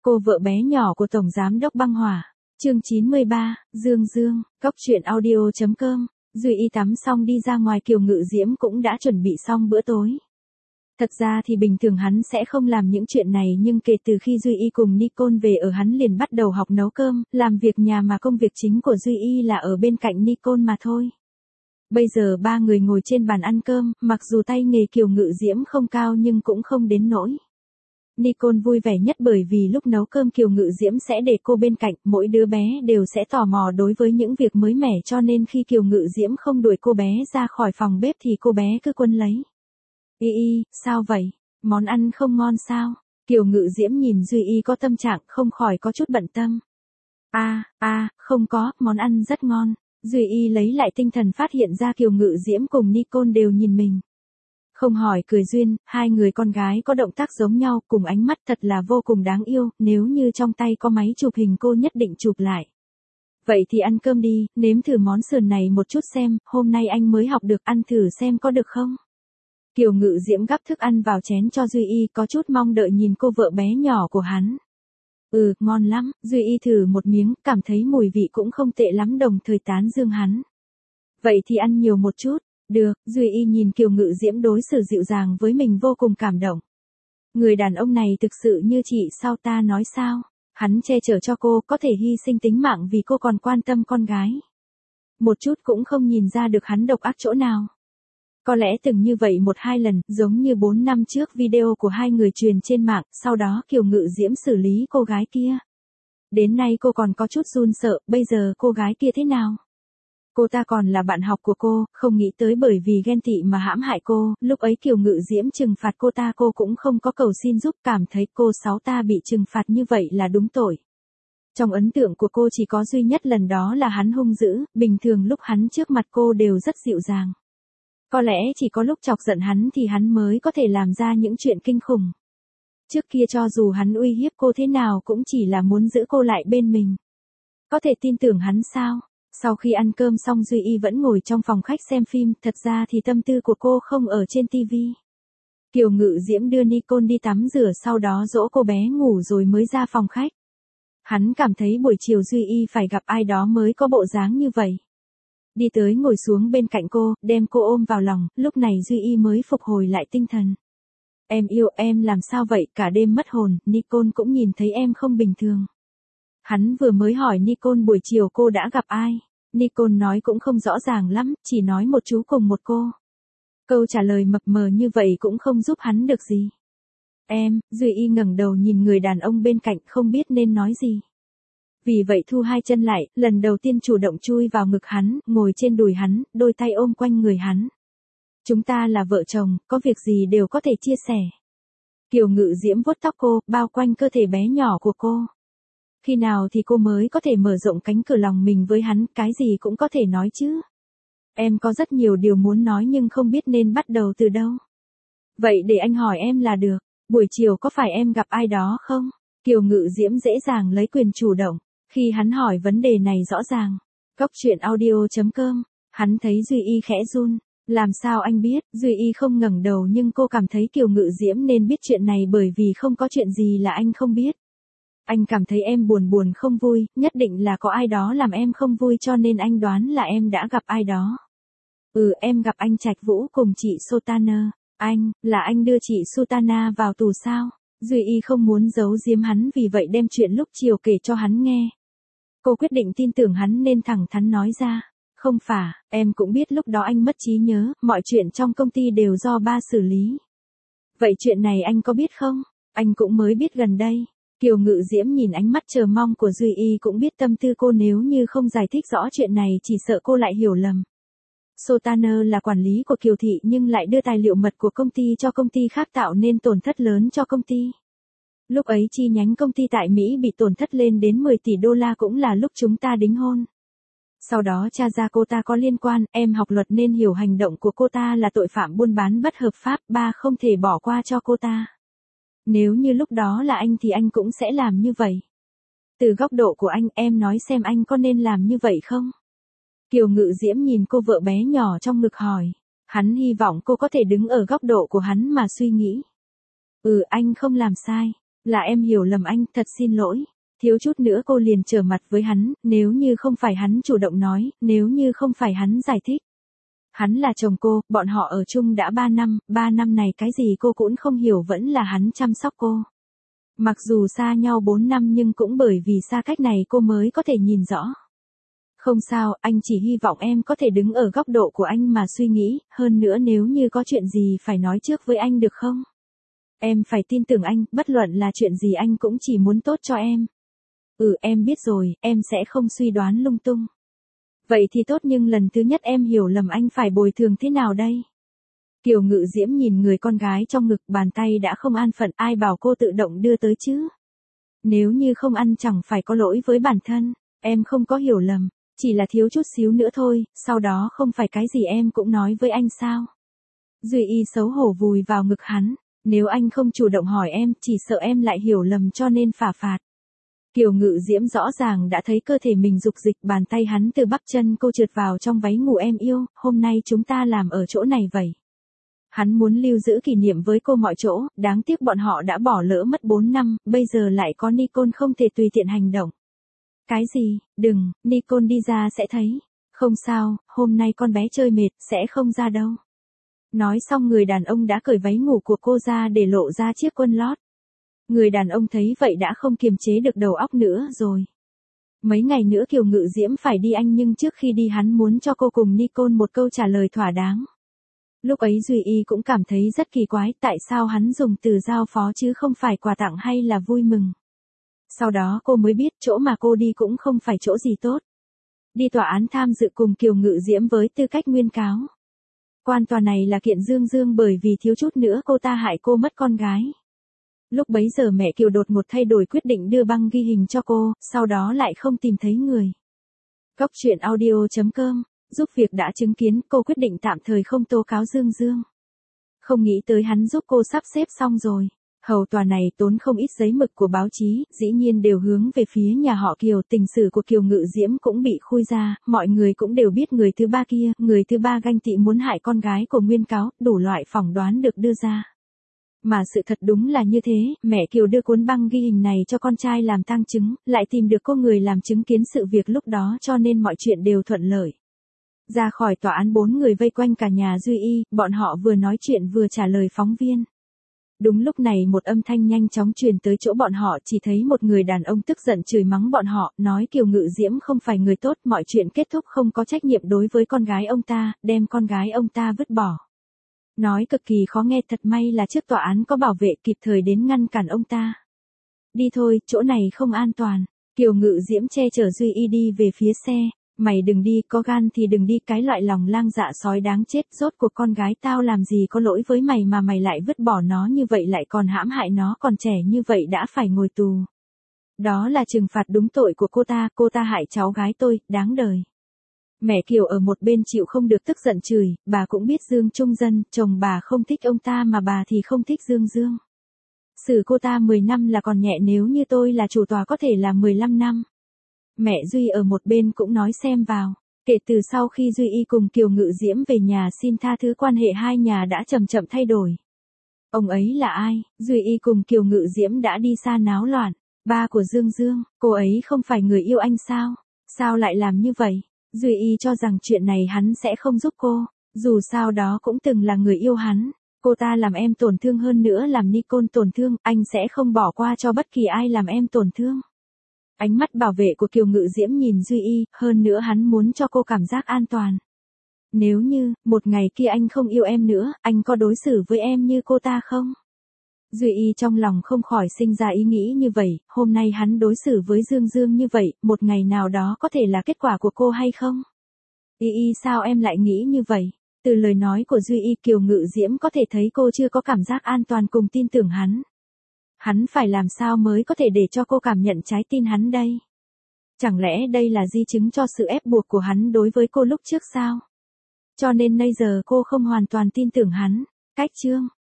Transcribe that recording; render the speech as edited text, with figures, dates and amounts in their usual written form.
Cô vợ bé nhỏ của Tổng Giám đốc Băng Hỏa. Chương 93, Dương Dương, Cóc truyện audio.com. Duy Y tắm xong đi ra ngoài, Kiều Ngự Diễm cũng đã chuẩn bị xong bữa tối. Thật ra thì bình thường hắn sẽ không làm những chuyện này, nhưng kể từ khi Duy Y cùng Nicole về ở, hắn liền bắt đầu học nấu cơm, làm việc nhà, mà công việc chính của Duy Y là ở bên cạnh Nicole mà thôi. Bây giờ ba người ngồi trên bàn ăn cơm, mặc dù tay nghề Kiều Ngự Diễm không cao nhưng cũng không đến nỗi. Nicole vui vẻ nhất bởi vì lúc nấu cơm Kiều Ngự Diễm sẽ để cô bên cạnh, mỗi đứa bé đều sẽ tò mò đối với những việc mới mẻ, cho nên khi Kiều Ngự Diễm không đuổi cô bé ra khỏi phòng bếp thì cô bé cứ quấn lấy. Y, sao vậy? Món ăn không ngon sao? Kiều Ngự Diễm nhìn Duy Y có tâm trạng không khỏi có chút bận tâm. Không có, món ăn rất ngon. Duy Y lấy lại tinh thần phát hiện ra Kiều Ngự Diễm cùng Nicole đều nhìn mình. Không hỏi cười duyên, hai người con gái có động tác giống nhau, cùng ánh mắt thật là vô cùng đáng yêu, nếu như trong tay có máy chụp hình cô nhất định chụp lại. Vậy thì ăn cơm đi, nếm thử món sườn này một chút xem, hôm nay anh mới học được, ăn thử xem có được không? Kiều Ngự Diễm gắp thức ăn vào chén cho Duy Y, có chút mong đợi nhìn cô vợ bé nhỏ của hắn. Ngon lắm, Duy Y thử một miếng, cảm thấy mùi vị cũng không tệ lắm, đồng thời tán dương hắn. Vậy thì ăn nhiều một chút. Được, Duy Y nhìn Kiều Ngự Diễm đối xử dịu dàng với mình vô cùng cảm động. Người đàn ông này thực sự như chị sao ta nói sao? Hắn che chở cho cô, có thể hy sinh tính mạng vì cô còn quan tâm con gái. Một chút cũng không nhìn ra được hắn độc ác chỗ nào. Có lẽ từng như vậy một hai lần, giống như 4 năm trước video của hai người truyền trên mạng, sau đó Kiều Ngự Diễm xử lý cô gái kia. Đến nay cô còn có chút run sợ, bây giờ cô gái kia thế nào? Cô ta còn là bạn học của cô, không nghĩ tới bởi vì ghen tị mà hãm hại cô, lúc ấy Kiều Ngự Diễm trừng phạt cô ta, cô cũng không có cầu xin giúp, cảm thấy cô Sáu ta bị trừng phạt như vậy là đúng tội. Trong ấn tượng của cô chỉ có duy nhất lần đó là hắn hung dữ, bình thường lúc hắn trước mặt cô đều rất dịu dàng. Có lẽ chỉ có lúc chọc giận hắn thì hắn mới có thể làm ra những chuyện kinh khủng. Trước kia cho dù hắn uy hiếp cô thế nào cũng chỉ là muốn giữ cô lại bên mình. Có thể tin tưởng hắn sao? Sau khi ăn cơm xong Duy Y vẫn ngồi trong phòng khách xem phim, thật ra thì tâm tư của cô không ở trên TV. Kiều Ngự Diễm đưa Nicole đi tắm rửa, sau đó dỗ cô bé ngủ rồi mới ra phòng khách. Hắn cảm thấy buổi chiều Duy Y phải gặp ai đó mới có bộ dáng như vậy. Đi tới ngồi xuống bên cạnh cô, đem cô ôm vào lòng, lúc này Duy Y mới phục hồi lại tinh thần. Em yêu, em làm sao vậy, cả đêm mất hồn, Nicole cũng nhìn thấy em không bình thường. Hắn vừa mới hỏi Nicole buổi chiều cô đã gặp ai. Nicole nói cũng không rõ ràng lắm, chỉ nói một chú cùng một cô. Câu trả lời mập mờ như vậy cũng không giúp hắn được gì. Duy Y ngẩng đầu nhìn người đàn ông bên cạnh, không biết nên nói gì. Vì vậy thu hai chân lại, lần đầu tiên chủ động chui vào ngực hắn, ngồi trên đùi hắn, đôi tay ôm quanh người hắn. Chúng ta là vợ chồng, có việc gì đều có thể chia sẻ. Kiều Ngự Diễm vuốt tóc cô, bao quanh cơ thể bé nhỏ của cô. Khi nào thì cô mới có thể mở rộng cánh cửa lòng mình với hắn, cái gì cũng có thể nói chứ. Em có rất nhiều điều muốn nói nhưng không biết nên bắt đầu từ đâu. Vậy để anh hỏi em là được, buổi chiều có phải em gặp ai đó không? Kiều Ngự Diễm dễ dàng lấy quyền chủ động, khi hắn hỏi vấn đề này rõ ràng. Cóc truyện audio.com, hắn thấy Duy Y khẽ run. Làm sao anh biết? Duy Y không ngẩng đầu nhưng cô cảm thấy Kiều Ngự Diễm nên biết chuyện này bởi vì không có chuyện gì là anh không biết. Anh cảm thấy em buồn không vui, nhất định là có ai đó làm em không vui cho nên anh đoán là em đã gặp ai đó. Em gặp anh Trạch Vũ cùng chị Sotana. Là anh đưa chị Sotana vào tù sao? Duy Y không muốn giấu giếm hắn, vì vậy đem chuyện lúc chiều kể cho hắn nghe. Cô quyết định tin tưởng hắn nên thẳng thắn nói ra. Không phải, em cũng biết lúc đó anh mất trí nhớ, mọi chuyện trong công ty đều do ba xử lý. Vậy chuyện này anh có biết không? Anh cũng mới biết gần đây. Kiều Ngự Diễm nhìn ánh mắt chờ mong của Duy Y cũng biết tâm tư cô, nếu như không giải thích rõ chuyện này chỉ sợ cô lại hiểu lầm. Sotana là quản lý của Kiều Thị nhưng lại đưa tài liệu mật của công ty cho công ty khác, tạo nên tổn thất lớn cho công ty. Lúc ấy chi nhánh công ty tại Mỹ bị tổn thất lên đến 10 tỷ đô la, cũng là lúc chúng ta đính hôn. Sau đó tra ra cô ta có liên quan, em học luật nên hiểu hành động của cô ta là tội phạm buôn bán bất hợp pháp, ba không thể bỏ qua cho cô ta. Nếu như lúc đó là anh thì anh cũng sẽ làm như vậy. Từ góc độ của anh, em nói xem anh có nên làm như vậy không? Kiều Ngự Diễm nhìn cô vợ bé nhỏ trong ngực hỏi. Hắn hy vọng cô có thể đứng ở góc độ của hắn mà suy nghĩ. Anh không làm sai. Là em hiểu lầm anh, thật xin lỗi. Thiếu chút nữa cô liền trở mặt với hắn, nếu như không phải hắn chủ động nói, nếu như không phải hắn giải thích. Hắn là chồng cô, bọn họ ở chung đã 3 năm này cái gì cô cũng không hiểu vẫn là hắn chăm sóc cô. Mặc dù xa nhau 4 năm nhưng cũng bởi vì xa cách này cô mới có thể nhìn rõ. Không sao, anh chỉ hy vọng em có thể đứng ở góc độ của anh mà suy nghĩ, hơn nữa nếu như có chuyện gì phải nói trước với anh được không? Em phải tin tưởng anh, bất luận là chuyện gì anh cũng chỉ muốn tốt cho em. Em biết rồi, em sẽ không suy đoán lung tung. Vậy thì tốt nhưng lần thứ nhất em hiểu lầm anh phải bồi thường thế nào đây? Kiều Ngự Diễm nhìn người con gái trong ngực, bàn tay đã không an phận, ai bảo cô tự động đưa tới chứ? Nếu như không ăn chẳng phải có lỗi với bản thân, em không có hiểu lầm, chỉ là thiếu chút xíu nữa thôi, sau đó không phải cái gì em cũng nói với anh sao? Duy Y xấu hổ vùi vào ngực hắn, nếu anh không chủ động hỏi em, chỉ sợ em lại hiểu lầm cho nên phả phạt. Kiều Ngự Diễm rõ ràng đã thấy cơ thể mình dục dịch, bàn tay hắn từ bắp chân cô trượt vào trong váy ngủ. Em yêu, hôm nay chúng ta làm ở chỗ này vậy. Hắn muốn lưu giữ kỷ niệm với cô mọi chỗ, đáng tiếc bọn họ đã bỏ lỡ mất 4 năm, bây giờ lại có Nicole không thể tùy tiện hành động. Cái gì, đừng, Nicole đi ra sẽ thấy. Không sao, hôm nay con bé chơi mệt, sẽ không ra đâu. Nói xong người đàn ông đã cởi váy ngủ của cô ra để lộ ra chiếc quần lót. Người đàn ông thấy vậy đã không kiềm chế được đầu óc nữa rồi. Mấy ngày nữa Kiều Ngự Diễm phải đi Anh nhưng trước khi đi hắn muốn cho cô cùng Nicole một câu trả lời thỏa đáng. Lúc ấy Duy Y cũng cảm thấy rất kỳ quái tại sao hắn dùng từ giao phó chứ không phải quà tặng hay là vui mừng. Sau đó cô mới biết chỗ mà cô đi cũng không phải chỗ gì tốt. Đi tòa án tham dự cùng Kiều Ngự Diễm với tư cách nguyên cáo. Quan tòa này là kiện Dương Dương bởi vì thiếu chút nữa cô ta hại cô mất con gái. Lúc bấy giờ mẹ Kiều đột ngột thay đổi quyết định đưa băng ghi hình cho cô, sau đó lại không tìm thấy người. Góc truyện audio.com, giúp việc đã chứng kiến, cô quyết định tạm thời không tố cáo Dương Dương. Không nghĩ tới hắn giúp cô sắp xếp xong rồi. Hầu tòa này tốn không ít giấy mực của báo chí, dĩ nhiên đều hướng về phía nhà họ Kiều. Tình sử của Kiều Ngự Diễm cũng bị khui ra, mọi người cũng đều biết người thứ ba kia, người thứ ba ganh tị muốn hại con gái của nguyên cáo, đủ loại phỏng đoán được đưa ra. Mà sự thật đúng là như thế, mẹ Kiều đưa cuốn băng ghi hình này cho con trai làm tang chứng, lại tìm được cô người làm chứng kiến sự việc lúc đó cho nên mọi chuyện đều thuận lợi. Ra khỏi tòa án 4 người vây quanh cả nhà Duy Y, bọn họ vừa nói chuyện vừa trả lời phóng viên. Đúng lúc này một âm thanh nhanh chóng truyền tới chỗ bọn họ, chỉ thấy một người đàn ông tức giận chửi mắng bọn họ, nói Kiều Ngự Diễm không phải người tốt, mọi chuyện kết thúc không có trách nhiệm đối với con gái ông ta, đem con gái ông ta vứt bỏ. Nói cực kỳ khó nghe, thật may là trước tòa án có bảo vệ kịp thời đến ngăn cản ông ta. Đi thôi, chỗ này không an toàn. Kiều Ngự Diễm che chở Duy Y đi về phía xe. Mày đừng đi, có gan thì đừng đi, cái loại lòng lang dạ sói đáng chết, rốt cuộc con gái tao làm gì có lỗi với mày mà mày lại vứt bỏ nó như vậy, lại còn hãm hại nó, còn trẻ như vậy đã phải ngồi tù. Đó là trừng phạt đúng tội của cô ta hại cháu gái tôi, đáng đời. Mẹ Kiều ở một bên chịu không được tức giận chửi, bà cũng biết Dương Trung Dân, chồng bà không thích ông ta mà bà thì không thích Dương Dương. Xử cô ta 10 năm là còn nhẹ, nếu như tôi là chủ tòa có thể là 15 năm. Mẹ Duy ở một bên cũng nói xem vào. Kể từ sau khi Duy Y cùng Kiều Ngự Diễm về nhà xin tha thứ, quan hệ hai nhà đã chậm chậm thay đổi. Ông ấy là ai? Duy Y cùng Kiều Ngự Diễm đã đi xa náo loạn. Ba của Dương Dương, cô ấy không phải người yêu anh sao? Sao lại làm như vậy? Duy Y cho rằng chuyện này hắn sẽ không giúp cô, dù sao đó cũng từng là người yêu hắn. Cô ta làm em tổn thương, hơn nữa làm Nicole tổn thương, anh sẽ không bỏ qua cho bất kỳ ai làm em tổn thương. Ánh mắt bảo vệ của Kiều Ngự Diễm nhìn Duy Y, hơn nữa hắn muốn cho cô cảm giác an toàn. Nếu như, một ngày kia anh không yêu em nữa, anh có đối xử với em như cô ta không? Duy Y trong lòng không khỏi sinh ra ý nghĩ như vậy, hôm nay hắn đối xử với Dương Dương như vậy, một ngày nào đó có thể là kết quả của cô hay không? Y sao em lại nghĩ như vậy? Từ lời nói của Duy Y, Kiều Ngự Diễm có thể thấy cô chưa có cảm giác an toàn cùng tin tưởng hắn. Hắn phải làm sao mới có thể để cho cô cảm nhận trái tim hắn đây? Chẳng lẽ đây là di chứng cho sự ép buộc của hắn đối với cô lúc trước sao? Cho nên bây giờ cô không hoàn toàn tin tưởng hắn. Cách chương